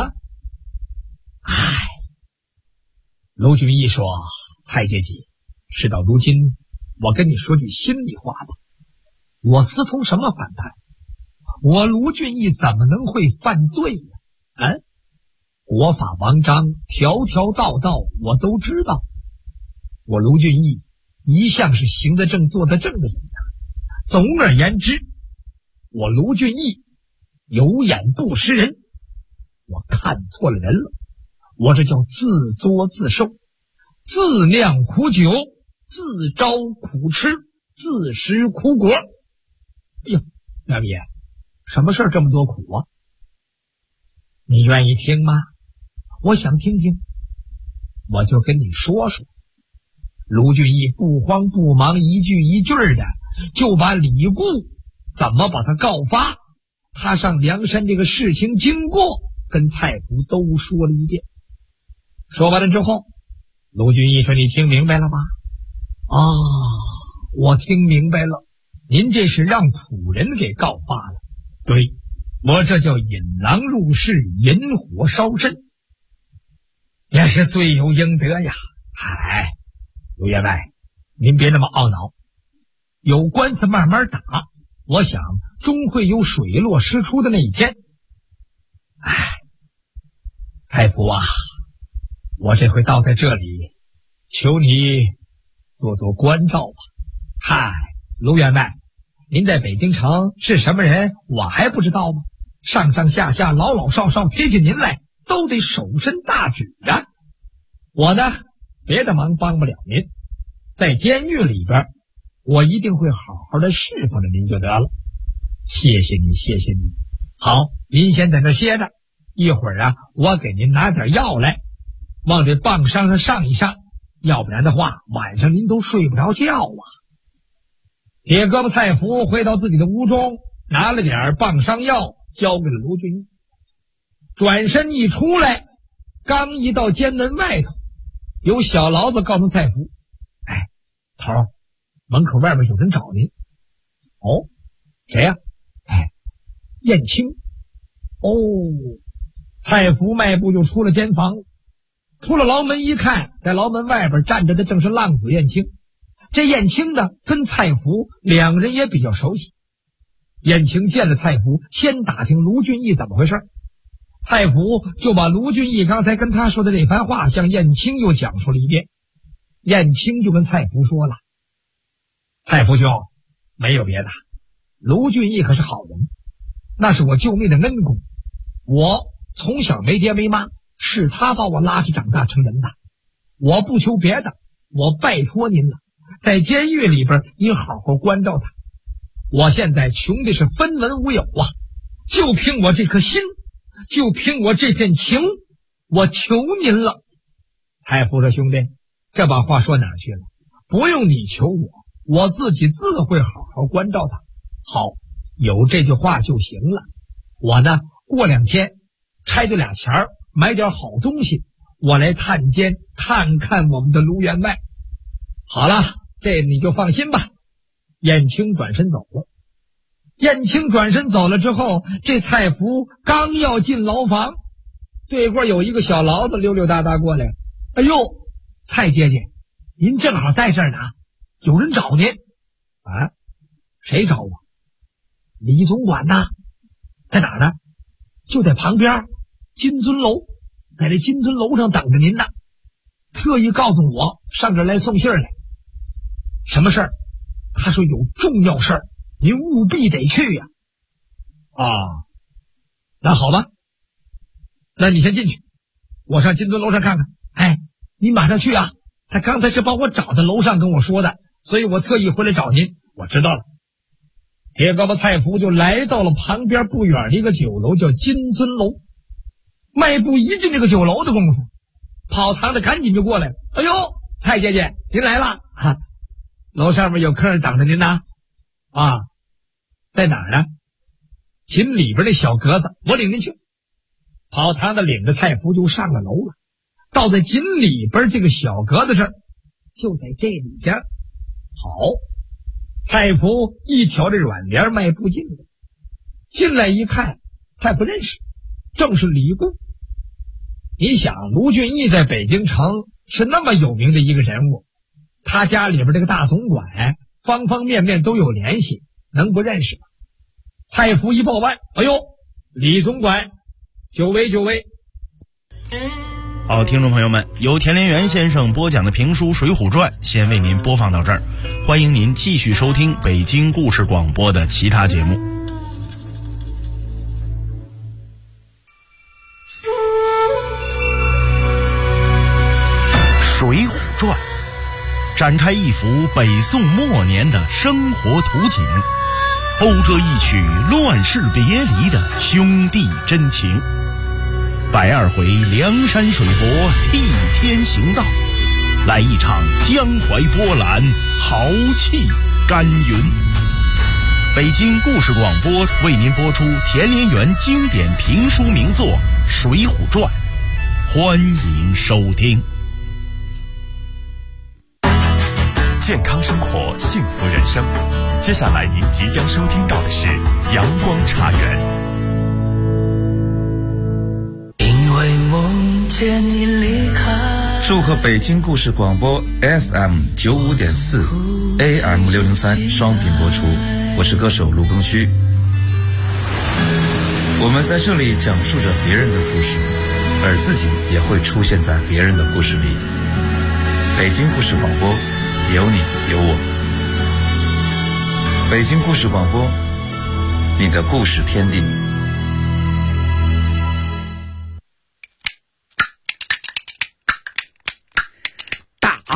卢俊义说：“蔡姐姐，事到如今，我跟你说句心里话吧，我私通什么反叛？我卢俊义怎么能会犯罪呢？国法王章，条条道道我都知道。我卢俊义一向是行得正坐得正的人呐。总而言之，我卢俊义有眼不识人，我看错了人了，我这叫自作自受，自酿苦酒，自招苦吃，自食苦果。”“哎呦，梁爷，什么事儿这么多苦啊？”“你愿意听吗？”“我想听听。”“我就跟你说说。”卢俊义不慌不忙，一句一句的就把李固怎么把他告发，他上梁山这个事情经过跟蔡福都说了一遍。说完了之后，卢俊义说：“你听明白了吗？”“我听明白了，您这是让仆人给告发了。”“对，我这叫引狼入室，引火烧身，也是罪有应得呀。”“卢员外，您别那么懊恼，有官司慢慢打，我想终会有水落石出的那一天。”“蔡福啊，我这回到在这里，求你做做关照吧。”“卢员外，您在北京城是什么人，我还不知道吗？上上下下老老少少贴近您来， 都得手伸大指啊。我呢，别的忙帮不了您，在监狱里边，我一定会好好的侍奉着您就得了。谢谢你，谢谢你。好，您先在那歇着，一会儿啊，我给您拿点药来，往这棒伤上上一上，要不然的话，晚上您都睡不着觉啊。铁胳膊蔡福回到自己的屋中，拿了点棒伤药，交给了卢俊义。转身一出来，刚一到监门外头，有小牢子告诉蔡福：“哎，头儿，门口外面有人找您。”哦，谁呀？哎，燕青。哦，蔡福迈步就出了监房，出了牢门一看，在牢门外边站着的正是浪子燕青。这燕青呢，跟蔡福两个人也比较熟悉。燕青见了蔡福，先打听卢俊义怎么回事，蔡福就把卢俊义刚才跟他说的这番话向燕青又讲述了一遍。燕青就跟蔡福说了：“蔡福兄，没有别的，卢俊义可是好人，那是我救命的恩公。我从小没爹没妈，是他把我拉扯长大成人的。我不求别的，我拜托您了，在监狱里边您好好关照他。我现在穷的是分文无有啊，就凭我这颗心，就凭我这片情，我求您了。”蔡福说：“兄弟，这把话说哪儿去了？不用你求我，我自己自会好好关照他。好，有这句话就行了。我呢，过2天揣着俩钱儿，买点好东西，我来探监看看我们的卢员外。好了，这你就放心吧。”燕青转身走了。燕青转身走了之后，这蔡福刚要进牢房，对过有一个小牢子溜溜达达过来：“哎呦，蔡姐姐，您正好在这儿呢，有人找您。”“啊，谁找我？”“李总管呐。”“在哪儿呢？”“就在旁边金尊楼，在这金尊楼上等着您呢，特意告诉我上这儿来送信来。”“什么事儿？”“他说有重要事儿，您务必得去呀。”“啊，那好吧，那你先进去，我上金尊楼上看看。”“哎，你马上去啊，他刚才是把我找在楼上跟我说的，所以我特意回来找您。”“我知道了。”铁胳膊蔡福就来到了旁边不远的一个酒楼，叫金尊楼。迈步一进这个酒楼的功夫，跑堂的赶紧就过来：“哎呦，蔡姐姐，您来了啊！楼上面有客人等着您呢。”“啊，在哪儿呢？”“紧里边那小格子，我领您去。”跑堂的领着蔡福就上了楼了，到在紧里边这个小格子这儿，就在这里边。好，蔡福一挑这软帘迈步进来，进来一看，蔡福认识，正是李固。你想，卢俊义在北京城是那么有名的一个人物，他家里边这个大总管方方面面都有联系，能不认识吗？蔡福一报办：“哎呦，李总管，久违久违。” 好，听众朋友们，由田连元先生播讲的评书《水浒传》先为您播放到这儿，欢迎您继续收听北京故事广播的其他节目。《水浒传》展开一幅北宋末年的生活图景，讴歌一曲乱世别离的兄弟真情。120回梁山水泊替天行道，来一场江淮波澜豪气干云。北京故事广播为您播出田连元经典评书名作《水浒传》，欢迎收听。 健康生活，幸福人生。接下来您即将收听到的是阳光茶园。 因为梦见你离开。 祝贺北京故事广播 FM 95.4 AM 603双频播出，我是歌手卢庚戌。我们在这里讲述着别人的故事，而自己也会出现在别人的故事里。北京故事广播，有你有我。北京故事广播，你的故事天地。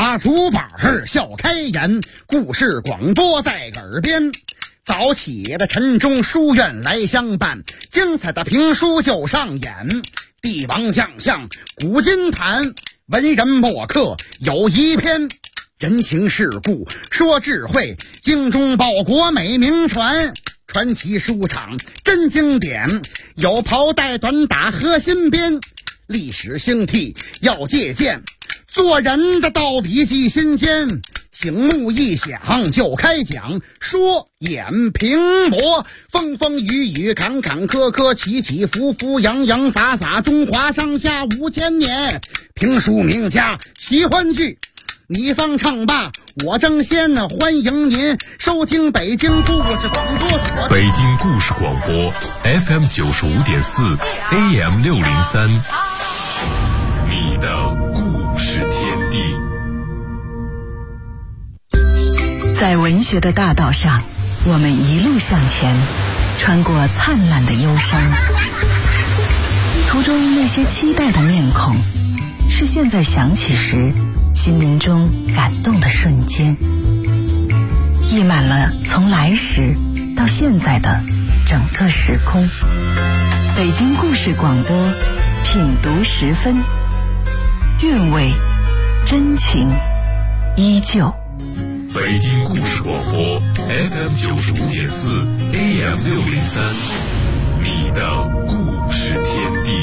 把竹板笑开颜，故事广播在耳边。早起的晨钟书院来相伴，精彩的评书就上演。帝王将相古今谈，文人墨客有一篇。人情世故说智慧，精忠报国美名传。传奇书场真经典，有袍带短打和新编。历史兴替要借鉴，做人的道理记心间。醒目一响就开讲，说演评驳，风风雨雨坎坎坷坷，起起伏伏洋洋洒洒，中华上下5000年。评书名家奇欢聚，你方唱罢我争先，欢迎您收听北京故事广播所。 北京故事广播 FM 95.4 AM 603，你的故事天地。 在文学的大道上，我们一路向前，穿过灿烂的忧伤。途中那些期待的面孔，是现在想起时心灵中感动的瞬间，溢满了从来时到现在的整个时空。北京故事广播，品读10分，韵味真情依旧。 北京故事广播 FM 95.4 AM 603，你的故事天地。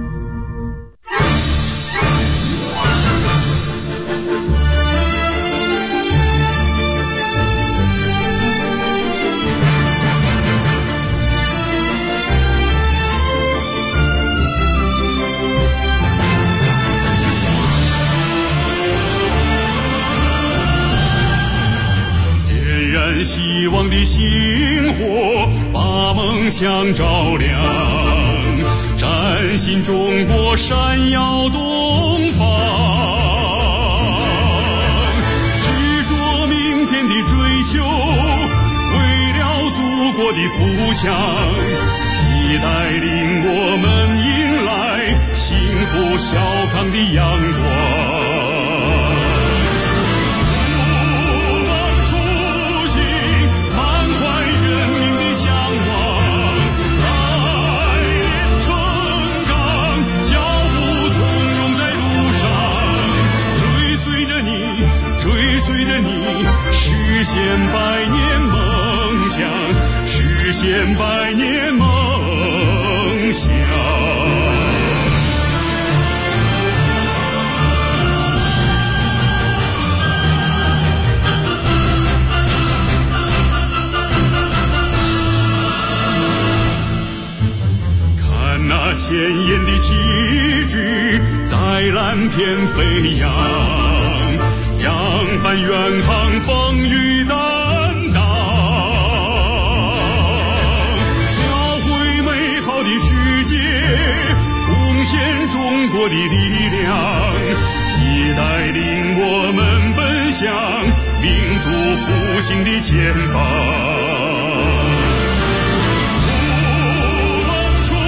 希望的星火把梦想照亮，崭新中国闪耀东方，执着明天的追求，为了祖国的富强，你带领我们迎来幸福小康的阳光。实现百年梦想，实现百年梦想。看那鲜艳的旗帜在蓝天飞扬，扬帆远航，风雨担当，描绘美好的世界，贡献中国的力量。你带领我们奔向民族复兴的前方。